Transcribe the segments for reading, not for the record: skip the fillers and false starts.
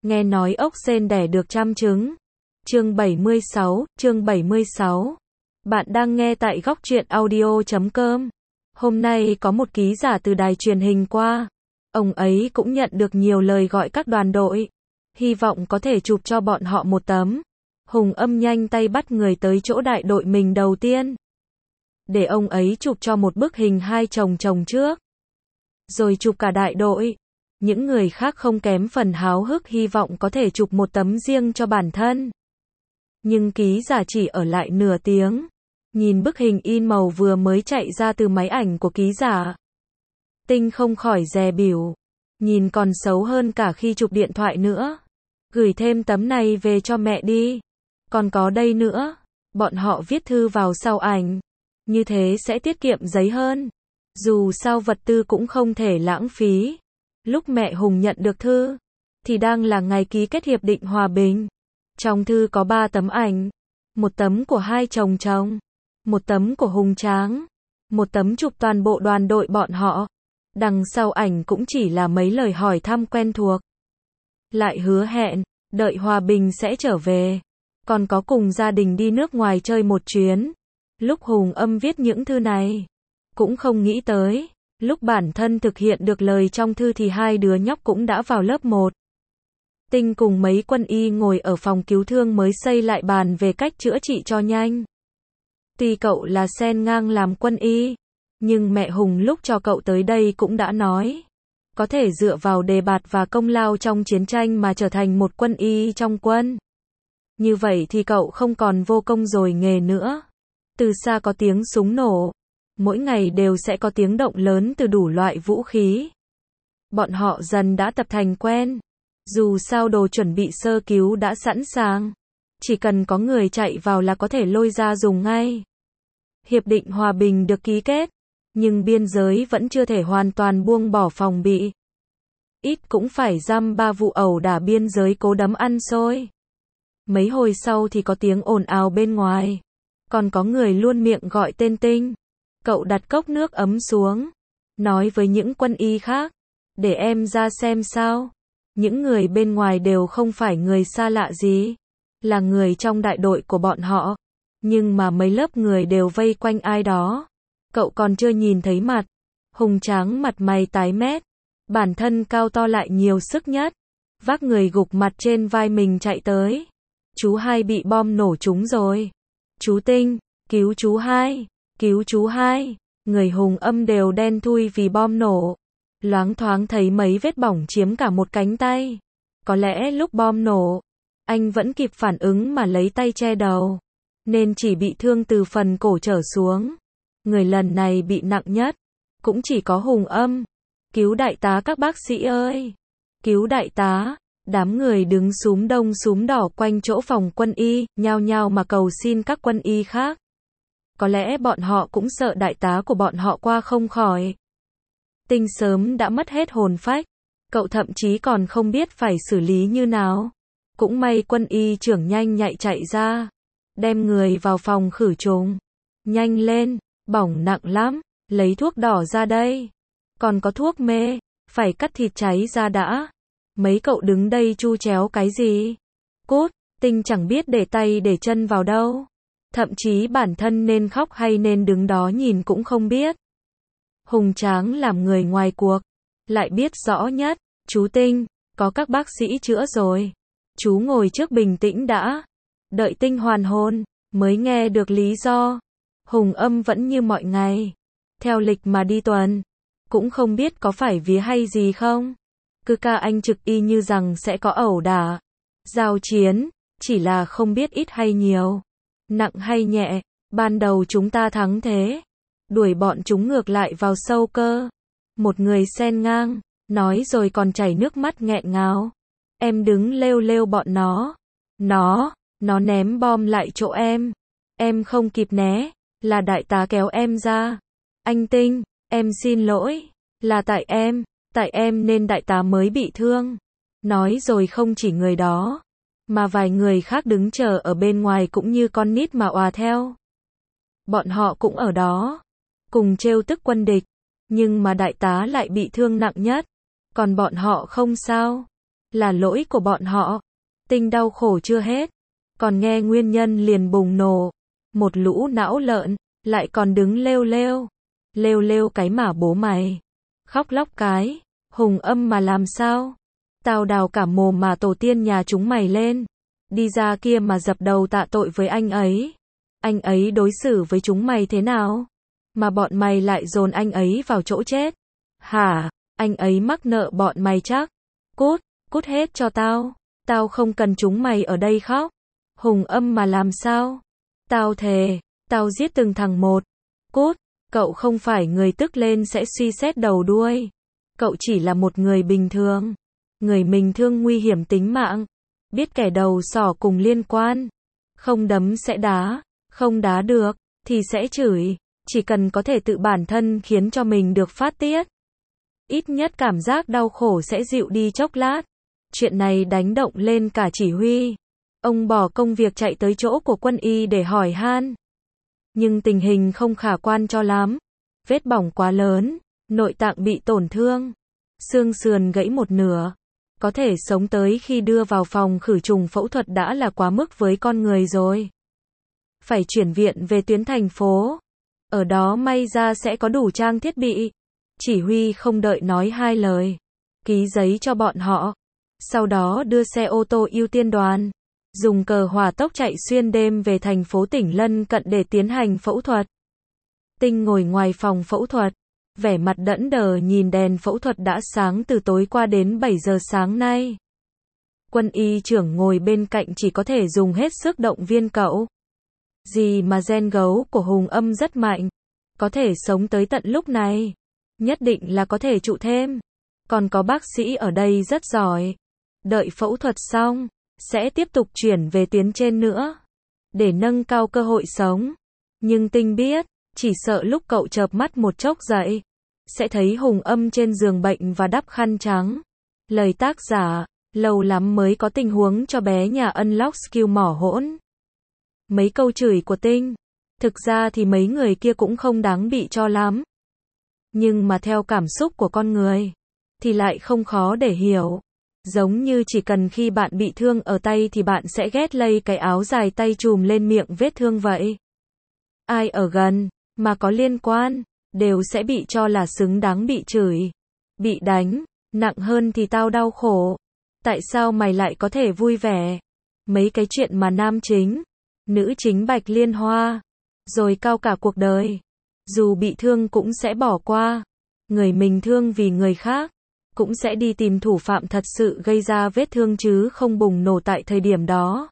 Nghe nói ốc sên đẻ được trăm trứng. Chương 76. Bạn đang nghe tại Góc Truyện Audio.com. Hôm nay có một ký giả từ đài truyền hình qua. Ông ấy cũng nhận được nhiều lời gọi các đoàn đội. Hy vọng có thể chụp cho bọn họ một tấm. Hùng Âm nhanh tay bắt người tới chỗ đại đội mình đầu tiên. Để ông ấy chụp cho một bức hình hai chồng chồng trước. Rồi chụp cả đại đội. Những người khác không kém phần háo hức hy vọng có thể chụp một tấm riêng cho bản thân. Nhưng ký giả chỉ ở lại nửa tiếng. Nhìn bức hình in màu vừa mới chạy ra từ máy ảnh của ký giả. Tinh không khỏi dè bỉu. Nhìn còn xấu hơn cả khi chụp điện thoại nữa. Gửi thêm tấm này về cho mẹ đi. Còn có đây nữa. Bọn họ viết thư vào sau ảnh. Như thế sẽ tiết kiệm giấy hơn. Dù sao vật tư cũng không thể lãng phí. Lúc mẹ Hùng nhận được thư, thì đang là ngày ký kết hiệp định hòa bình. Trong thư có 3 tấm ảnh. Một tấm của hai chồng chồng. Một tấm của Hùng Tráng. Một tấm chụp toàn bộ đoàn đội bọn họ. Đằng sau ảnh cũng chỉ là mấy lời hỏi thăm quen thuộc. Lại hứa hẹn, đợi hòa bình sẽ trở về. Còn có cùng gia đình đi nước ngoài chơi một chuyến. Lúc Hùng Âm viết những thư này, cũng không nghĩ tới. Lúc bản thân thực hiện được lời trong thư thì hai đứa nhóc cũng đã vào lớp 1. Tinh cùng mấy quân y ngồi ở phòng cứu thương mới xây lại bàn về cách chữa trị cho nhanh. Tuy cậu là sen ngang làm quân y, nhưng mẹ Hùng lúc cho cậu tới đây cũng đã nói. Có thể dựa vào đề bạt và công lao trong chiến tranh mà trở thành một quân y trong quân. Như vậy thì cậu không còn vô công rồi nghề nữa. Từ xa có tiếng súng nổ. Mỗi ngày đều sẽ có tiếng động lớn từ đủ loại vũ khí. Bọn họ dần đã tập thành quen. Dù sao đồ chuẩn bị sơ cứu đã sẵn sàng. Chỉ cần có người chạy vào là có thể lôi ra dùng ngay. Hiệp định hòa bình được ký kết. Nhưng biên giới vẫn chưa thể hoàn toàn buông bỏ phòng bị. Ít cũng phải dăm 3 vụ ẩu đả biên giới cố đấm ăn xôi. Mấy hồi sau thì có tiếng ồn ào bên ngoài. Còn có người luôn miệng gọi tên Tinh. Cậu đặt cốc nước ấm xuống. Nói với những quân y khác. Để em ra xem sao. Những người bên ngoài đều không phải người xa lạ gì. Là người trong đại đội của bọn họ. Nhưng mà mấy lớp người đều vây quanh ai đó. Cậu còn chưa nhìn thấy mặt. Hùng Tráng mặt mày tái mét. Bản thân cao to lại nhiều sức nhất. Vác người gục mặt trên vai mình chạy tới. Chú Hai bị bom nổ trúng rồi. Chú Tinh, cứu chú Hai. Cứu chú Hai. Người Hùng Âm đều đen thui vì bom nổ. Loáng thoáng thấy mấy vết bỏng chiếm cả một cánh tay. Có lẽ lúc bom nổ, anh vẫn kịp phản ứng mà lấy tay che đầu. Nên chỉ bị thương từ phần cổ trở xuống. Người lần này bị nặng nhất. Cũng chỉ có Hùng Âm. Cứu đại tá các bác sĩ ơi. Cứu đại tá. Đám người đứng xúm đông xúm đỏ quanh chỗ phòng quân y, nhao nhao mà cầu xin các quân y khác. Có lẽ bọn họ cũng sợ đại tá của bọn họ qua không khỏi. Tinh sớm đã mất hết hồn phách. Cậu thậm chí còn không biết phải xử lý như nào. Cũng may quân y trưởng nhanh nhạy chạy ra. Đem người vào phòng khử trùng. Nhanh lên, bỏng nặng lắm. Lấy thuốc đỏ ra đây. Còn có thuốc mê. Phải cắt thịt cháy ra đã. Mấy cậu đứng đây chu chéo cái gì? Cút, Tinh chẳng biết để tay để chân vào đâu. Thậm chí bản thân nên khóc hay nên đứng đó nhìn cũng không biết. Hùng Tráng làm người ngoài cuộc. Lại biết rõ nhất. Chú Tinh, có các bác sĩ chữa rồi. Chú ngồi trước bình tĩnh đã. Đợi Tinh hoàn hồn, mới nghe được lý do. Hùng Âm vẫn như mọi ngày. Theo lịch mà đi tuần. Cũng không biết có phải vía hay gì không. Cứ ca anh trực y như rằng sẽ có ẩu đả. Giao chiến. Chỉ là không biết ít hay nhiều. Nặng hay nhẹ. Ban đầu chúng ta thắng thế. Đuổi bọn chúng ngược lại vào sâu cơ. Một người sen ngang. Nói rồi còn chảy nước mắt nghẹn ngào. Em đứng lêu lêu bọn nó. Nó ném bom lại chỗ em. Em không kịp né. Là đại tá kéo em ra. Anh Tinh, em xin lỗi. Là tại em nên đại tá mới bị thương. Nói rồi không chỉ người đó. Mà vài người khác đứng chờ ở bên ngoài cũng như con nít mà òa theo. Bọn họ cũng ở đó. Cùng trêu tức quân địch. Nhưng mà đại tá lại bị thương nặng nhất. Còn bọn họ không sao. là lỗi của bọn họ. Tinh đau khổ chưa hết, còn nghe nguyên nhân liền bùng nổ. Một lũ não lợn, lại còn đứng lêu lêu. Lêu lêu cái mà bố mày. Khóc lóc cái, Hùng Âm mà làm sao? Tao đào cả mồm mà tổ tiên nhà chúng mày lên. Đi ra kia mà dập đầu tạ tội với anh ấy. Anh ấy đối xử với chúng mày thế nào? Mà bọn mày lại dồn anh ấy vào chỗ chết. Hả? Anh ấy mắc nợ bọn mày chắc. Cút, cút hết cho tao. Tao không cần chúng mày ở đây khóc. Hùng Âm mà làm sao? Tao thề, tao giết từng thằng một. Cút, cậu không phải người tức lên sẽ suy xét đầu đuôi. Cậu chỉ là một người bình thường. Người mình thương nguy hiểm tính mạng. Biết kẻ đầu sỏ cùng liên quan. Không đấm sẽ đá, không đá được, thì sẽ chửi. Chỉ cần có thể tự bản thân khiến cho mình được phát tiết. Ít nhất cảm giác đau khổ sẽ dịu đi chốc lát. Chuyện này đánh động lên cả chỉ huy. Ông bỏ công việc chạy tới chỗ của quân y để hỏi han. Nhưng tình hình không khả quan cho lắm. Vết bỏng quá lớn, nội tạng bị tổn thương. Xương sườn gãy một nửa. Có thể sống tới khi đưa vào phòng khử trùng phẫu thuật đã là quá mức với con người rồi. Phải chuyển viện về tuyến thành phố. Ở đó may ra sẽ có đủ trang thiết bị. Chỉ huy không đợi nói hai lời. Ký giấy cho bọn họ. Sau đó đưa xe ô tô ưu tiên đoàn. Dùng cờ hỏa tốc chạy xuyên đêm về thành phố tỉnh lân cận để tiến hành phẫu thuật. Tinh ngồi ngoài phòng phẫu thuật. Vẻ mặt đẫm đờ nhìn đèn phẫu thuật đã sáng từ tối qua đến 7 giờ sáng nay. Quân y trưởng ngồi bên cạnh chỉ có thể dùng hết sức động viên cậu. Gì mà gen gấu của Hùng Âm rất mạnh. Có thể sống tới tận lúc này. Nhất định là có thể trụ thêm. Còn có bác sĩ ở đây rất giỏi. Đợi phẫu thuật xong, sẽ tiếp tục chuyển về tuyến trên nữa. Để nâng cao cơ hội sống. Nhưng Tinh biết, chỉ sợ lúc cậu chợp mắt một chốc dậy, sẽ thấy Hùng Âm trên giường bệnh và đắp khăn trắng. Lời tác giả, lâu lắm mới có tình huống cho bé nhà Unlock Skill mỏ hỗn. Mấy câu chửi của Tinh, thực ra thì mấy người kia cũng không đáng bị cho lắm. Nhưng mà theo cảm xúc của con người, thì lại không khó để hiểu. Giống như chỉ cần khi bạn bị thương ở tay thì bạn sẽ ghét lây cái áo dài tay trùm lên miệng vết thương vậy. Ai ở gần, mà có liên quan, đều sẽ bị cho là xứng đáng bị chửi, bị đánh, nặng hơn thì tao đau khổ. Tại sao mày lại có thể vui vẻ? Mấy cái chuyện mà nam chính, nữ chính bạch liên hoa, rồi cao cả cuộc đời. Dù bị thương cũng sẽ bỏ qua. Người mình thương vì người khác, cũng sẽ đi tìm thủ phạm thật sự gây ra vết thương chứ không bùng nổ tại thời điểm đó.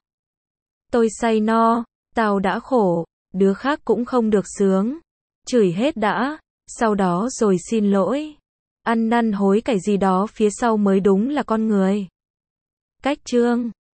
Tôi say no, tao đã khổ, đứa khác cũng không được sướng. Chửi hết đã, sau đó rồi xin lỗi. Ăn năn hối cải gì đó phía sau mới đúng là con người. Cách chương